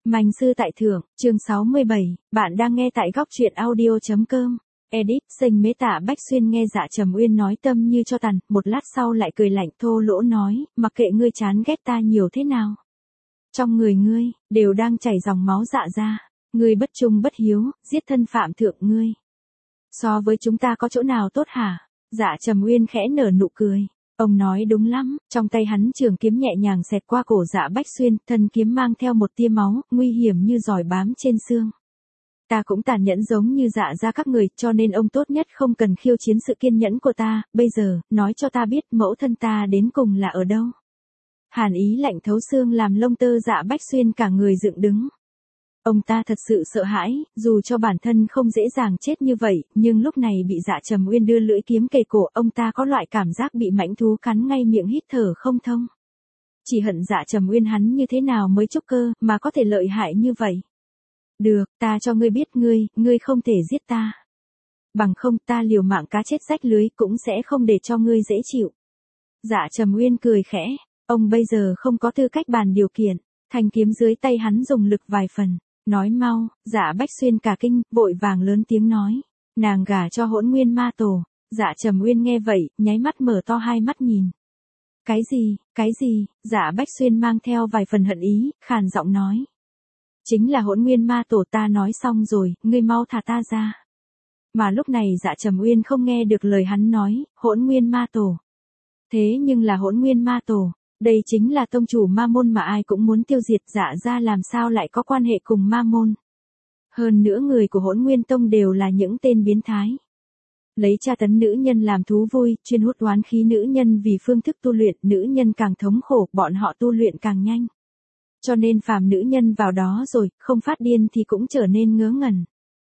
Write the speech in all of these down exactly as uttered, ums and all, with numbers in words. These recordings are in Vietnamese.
Manh sư tại thượng, chương sáu mươi bảy, bạn đang nghe tại góc truyện audio.com. Edit, Sinh Mế Tạ Bách Xuyên nghe Dạ Trầm Uyên nói tâm như cho tàn, một lát sau lại cười lạnh thô lỗ nói, mặc kệ ngươi chán ghét ta nhiều thế nào. Trong người ngươi, đều đang chảy dòng máu dạ ra, ngươi bất trung bất hiếu, giết thân phạm thượng ngươi. So với chúng ta có chỗ nào tốt hả? Dạ Trầm Uyên khẽ nở nụ cười. Ông nói đúng lắm, trong tay hắn trường kiếm nhẹ nhàng xẹt qua cổ Dạ Bách Xuyên, thân kiếm mang theo một tia máu, nguy hiểm như giỏi bám trên xương. Ta cũng tàn nhẫn giống như Dạ ra các người, cho nên ông tốt nhất không cần khiêu chiến sự kiên nhẫn của ta, bây giờ, nói cho ta biết mẫu thân ta đến cùng là ở đâu. Hàn ý lạnh thấu xương làm lông tơ Dạ Bách Xuyên cả người dựng đứng. Ông ta thật sự sợ hãi, dù cho bản thân không dễ dàng chết như vậy, nhưng lúc này bị Dạ Trầm Uyên đưa lưỡi kiếm kề cổ, ông ta có loại cảm giác bị mãnh thú cắn ngay miệng hít thở không thông. Chỉ hận Dạ Trầm Uyên hắn như thế nào mới trúc cơ, mà có thể lợi hại như vậy. Được, ta cho ngươi biết ngươi, ngươi không thể giết ta. Bằng không ta liều mạng cá chết rách lưới cũng sẽ không để cho ngươi dễ chịu. Dạ Trầm Uyên cười khẽ, ông bây giờ không có tư cách bàn điều kiện, thanh kiếm dưới tay hắn dùng lực vài phần. Nói mau, Dạ Bách Xuyên cả kinh, vội vàng lớn tiếng nói. Nàng gả cho Hỗn Nguyên Ma Tổ. Dạ Trầm Uyên nghe vậy, nháy mắt mở to hai mắt nhìn. Cái gì, cái gì, Dạ Bách Xuyên mang theo vài phần hận ý, khàn giọng nói. Chính là Hỗn Nguyên Ma Tổ, ta nói xong rồi, ngươi mau thả ta ra. Mà lúc này Dạ Trầm Uyên không nghe được lời hắn nói, Hỗn Nguyên Ma Tổ. Thế nhưng là Hỗn Nguyên Ma Tổ. Đây chính là tông chủ ma môn mà ai cũng muốn tiêu diệt, Dạ ra làm sao lại có quan hệ cùng ma môn. Hơn nữa người của Hỗn Nguyên Tông đều là những tên biến thái. Lấy tra tấn nữ nhân làm thú vui, chuyên hút oán khí nữ nhân vì phương thức tu luyện, nữ nhân càng thống khổ, bọn họ tu luyện càng nhanh. Cho nên phàm nữ nhân vào đó rồi, không phát điên thì cũng trở nên ngớ ngẩn.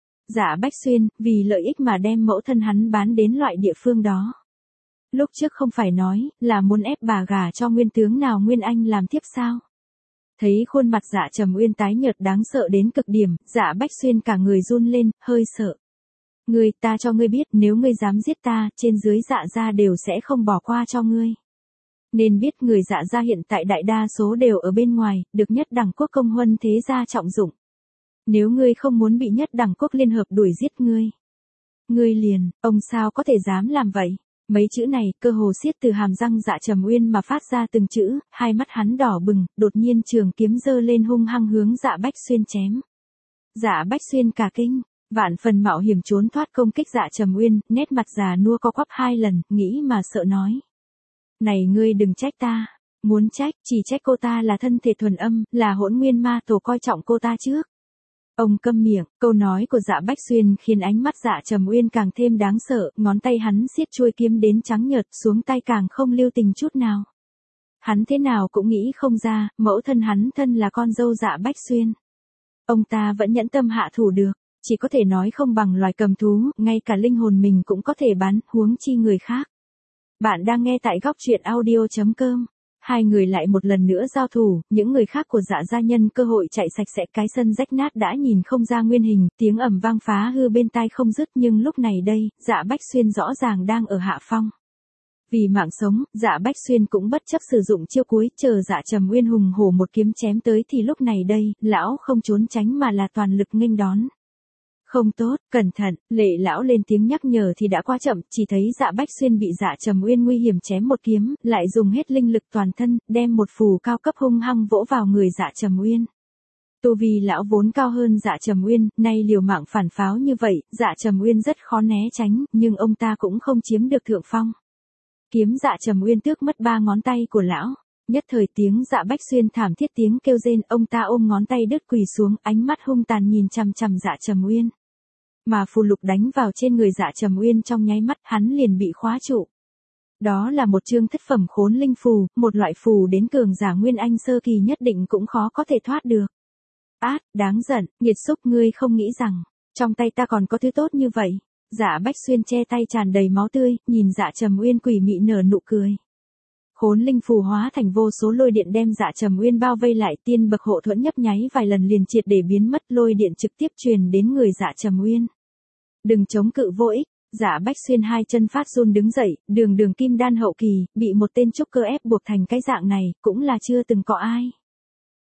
Dạ Bách Xuyên, vì lợi ích mà đem mẫu thân hắn bán đến loại địa phương đó. Lúc trước không phải nói, là muốn ép bà gả cho nguyên tướng nào Nguyên Anh làm tiếp sao? Thấy khuôn mặt Dạ Trầm Uyên tái nhợt đáng sợ đến cực điểm, Dạ Bách Xuyên cả người run lên, hơi sợ. Ngươi, ta cho ngươi biết, nếu ngươi dám giết ta, trên dưới Dạ gia đều sẽ không bỏ qua cho ngươi. Nên biết người Dạ gia hiện tại đại đa số đều ở bên ngoài, được nhất đẳng quốc công huân thế gia trọng dụng. Nếu ngươi không muốn bị nhất đẳng quốc liên hợp đuổi giết ngươi. Ngươi liền, ông sao có thể dám làm vậy? Mấy chữ này, cơ hồ xiết từ hàm răng Dạ Trầm Uyên mà phát ra từng chữ, hai mắt hắn đỏ bừng, đột nhiên trường kiếm giơ lên hung hăng hướng Dạ Bách Xuyên chém. Dạ Bách Xuyên cả kinh, vạn phần mạo hiểm trốn thoát công kích Dạ Trầm Uyên, nét mặt già nua co quắp hai lần, nghĩ mà sợ nói. Này ngươi đừng trách ta, muốn trách, chỉ trách cô ta là thân thể thuần âm, là Hỗn Nguyên Ma Tổ coi trọng cô ta trước. Ông câm miệng, câu nói của Dạ Bách Xuyên khiến ánh mắt Dạ Trầm Uyên càng thêm đáng sợ, ngón tay hắn siết chuôi kiếm đến trắng nhợt, xuống tay càng không lưu tình chút nào. Hắn thế nào cũng nghĩ không ra, mẫu thân hắn thân là con dâu Dạ Bách Xuyên. Ông ta vẫn nhẫn tâm hạ thủ được, chỉ có thể nói không bằng loài cầm thú, ngay cả linh hồn mình cũng có thể bán, huống chi người khác. Bạn đang nghe tại góc truyện audio.com. Hai người lại một lần nữa giao thủ, những người khác của Dạ gia nhân cơ hội chạy sạch sẽ, cái sân rách nát đã nhìn không ra nguyên hình, tiếng ầm vang phá hư bên tai không dứt, nhưng lúc này đây, Dạ Bách Xuyên rõ ràng đang ở hạ phong. Vì mạng sống, Dạ Bách Xuyên cũng bất chấp sử dụng chiêu cuối, chờ Dạ Trầm Uyên hùng hổ một kiếm chém tới thì lúc này đây, lão không trốn tránh mà là toàn lực nghênh đón. Không tốt, cẩn thận, Lệ lão lên tiếng nhắc nhở thì đã quá chậm, chỉ thấy Dạ Bách Xuyên bị Dạ Trầm Uyên nguy hiểm chém một kiếm, lại dùng hết linh lực toàn thân, đem một phù cao cấp hung hăng vỗ vào người Dạ Trầm Uyên. Tu vi lão vốn cao hơn Dạ Trầm Uyên, nay liều mạng phản pháo như vậy, Dạ Trầm Uyên rất khó né tránh, nhưng ông ta cũng không chiếm được thượng phong. Kiếm Dạ Trầm Uyên tước mất ba ngón tay của lão. Nhất thời tiếng Dạ Bách Xuyên thảm thiết tiếng kêu rên, ông ta ôm ngón tay đứt quỳ xuống, ánh mắt hung tàn nhìn chằm chằm Dạ Trầm Uyên. Mà phù lục đánh vào trên người Dạ Trầm Uyên trong nháy mắt, hắn liền bị khóa trụ. Đó là một chương thất phẩm khốn linh phù, một loại phù đến cường giả Nguyên Anh sơ kỳ nhất định cũng khó có thể thoát được. Át, đáng giận, nghiệt xúc, ngươi không nghĩ rằng, trong tay ta còn có thứ tốt như vậy. Dạ Bách Xuyên che tay tràn đầy máu tươi, nhìn Dạ Trầm Uyên quỷ mị nở nụ cười. Khốn linh phù hóa thành vô số lôi điện đem Dạ Trầm Uyên bao vây lại, tiên bậc hộ thuẫn nhấp nháy vài lần liền triệt để biến mất, lôi điện trực tiếp truyền đến người Dạ Trầm Uyên. Đừng chống cự vô ích, Dạ Bách Xuyên hai chân phát run đứng dậy, đường đường kim đan hậu kỳ, bị một tên trúc cơ ép buộc thành cái dạng này, cũng là chưa từng có ai.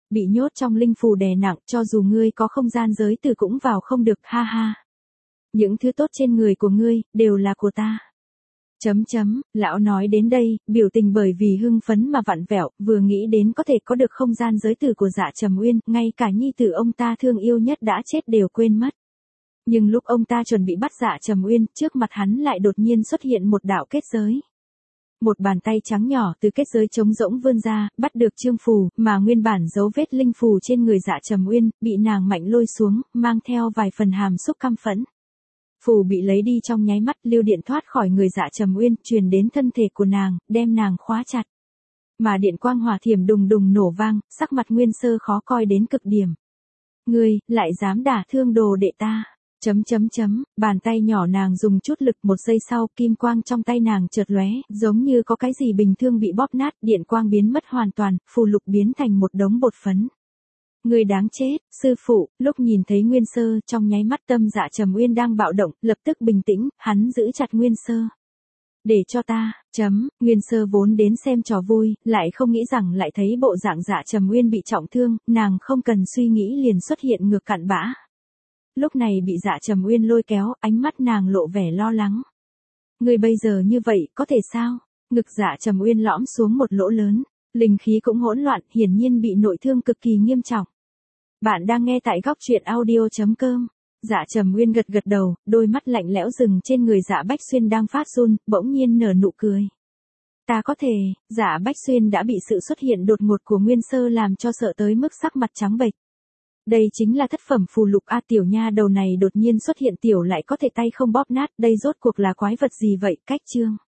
Bị nhốt trong linh phù đè nặng, cho dù ngươi có không gian giới từ cũng vào không được, ha ha. Những thứ tốt trên người của ngươi, đều là của ta. Chấm chấm, lão nói đến đây, biểu tình bởi vì hưng phấn mà vặn vẹo, vừa nghĩ đến có thể có được không gian giới tử của Dạ Trầm Uyên, ngay cả nhi tử ông ta thương yêu nhất đã chết đều quên mất. Nhưng lúc ông ta chuẩn bị bắt Dạ Trầm Uyên, trước mặt hắn lại đột nhiên xuất hiện một đạo kết giới. Một bàn tay trắng nhỏ từ kết giới trống rỗng vươn ra, bắt được chương phù, mà nguyên bản dấu vết linh phù trên người Dạ Trầm Uyên, bị nàng mạnh lôi xuống, mang theo vài phần hàm xúc căm phẫn. Phù bị lấy đi trong nháy mắt, lưu điện thoát khỏi người Dạ Trầm Uyên, truyền đến thân thể của nàng, đem nàng khóa chặt. Mà điện quang hỏa thiểm đùng đùng nổ vang, sắc mặt Nguyên Sơ khó coi đến cực điểm. Ngươi, lại dám đả thương đồ đệ ta. Chấm chấm chấm, bàn tay nhỏ nàng dùng chút lực, một giây sau, kim quang trong tay nàng chợt lóe, giống như có cái gì bình thường bị bóp nát, điện quang biến mất hoàn toàn, phù lục biến thành một đống bột phấn. Người đáng chết, sư phụ, lúc nhìn thấy Nguyên Sơ, trong nháy mắt tâm Dạ Trầm Uyên đang bạo động, lập tức bình tĩnh, hắn giữ chặt Nguyên Sơ. Để cho ta, chấm, Nguyên Sơ vốn đến xem trò vui, lại không nghĩ rằng lại thấy bộ dạng Dạ Trầm Uyên bị trọng thương, nàng không cần suy nghĩ liền xuất hiện ngược cặn bã. Lúc này bị Dạ Trầm Uyên lôi kéo, ánh mắt nàng lộ vẻ lo lắng. Người bây giờ như vậy, có thể sao? Ngực Dạ Trầm Uyên lõm xuống một lỗ lớn, linh khí cũng hỗn loạn, hiển nhiên bị nội thương cực kỳ nghiêm trọng. Bạn đang nghe tại góc truyện audio chấm com. Dạ Trầm Uyên gật gật đầu, đôi mắt lạnh lẽo dừng trên người Dạ Bách Xuyên đang phát run, bỗng nhiên nở nụ cười. Ta có thể, Dạ Bách Xuyên đã bị sự xuất hiện đột ngột của Nguyên Sơ làm cho sợ tới mức sắc mặt trắng bệch. Đây chính là thất phẩm phù lục a, tiểu nha đầu này đột nhiên xuất hiện tiểu lại có thể tay không bóp nát, đây rốt cuộc là quái vật gì vậy, cách chương.